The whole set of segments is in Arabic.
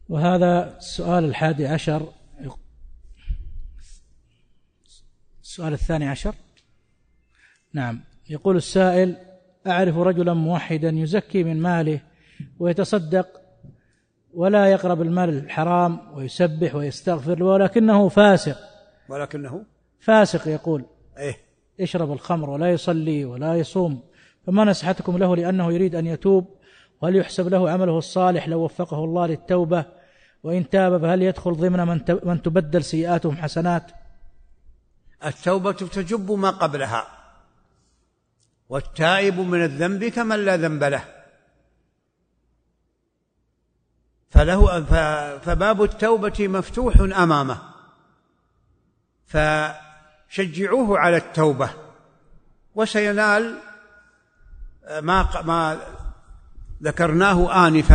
وهذا السؤال 11، السؤال 12. نعم. يقول السائل: أعرف رجلا موحدا يزكي من ماله ويتصدق ولا يقرب المال الحرام ويسبح ويستغفر، ولكنه فاسق يقول يشرب الخمر ولا يصلي ولا يصوم، فما نصيحتكم له لأنه يريد أن يتوب؟ وهل يحسب له عمله الصالح لو وفقه الله للتوبة؟ وإن تاب فهل يدخل ضمن من تبدل سيئاتهم حسنات؟ التوبة تجب ما قبلها، والتائب من الذنب كمن لا ذنب له، فباب التوبة مفتوح أمامه، فشجعوه على التوبة وسينال ما ذكرناه آنفا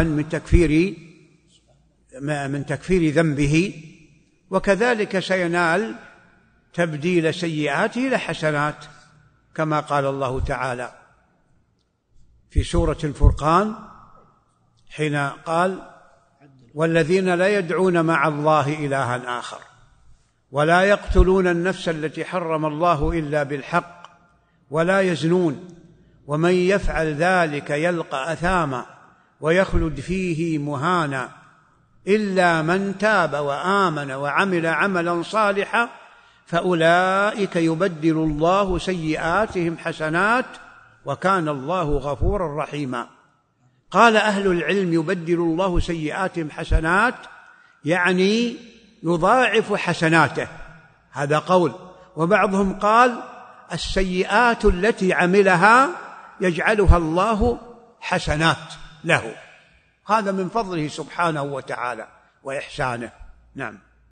من تكفير ذنبه، وكذلك سينال تبديل سيئاته إلى حسنات، كما قال الله تعالى في سورة الفرقان حين قال: والذين لا يدعون مع الله إلها آخر ولا يقتلون النفس التي حرم الله إلا بالحق ولا يزنون ومن يفعل ذلك يلقى أثاما ويخلد فيه مهانا إلا من تاب وآمن وعمل عملا صالحا فأولئك يبدل الله سيئاتهم حسنات وكان الله غفورا رحيما. قال أهل العلم: يبدل الله سيئاتهم حسنات، يعني يضاعف حسناته، هذا قول. وبعضهم قال: السيئات التي عملها يجعلها الله حسنات له، هذا من فضله سبحانه وتعالى وإحسانه. نعم.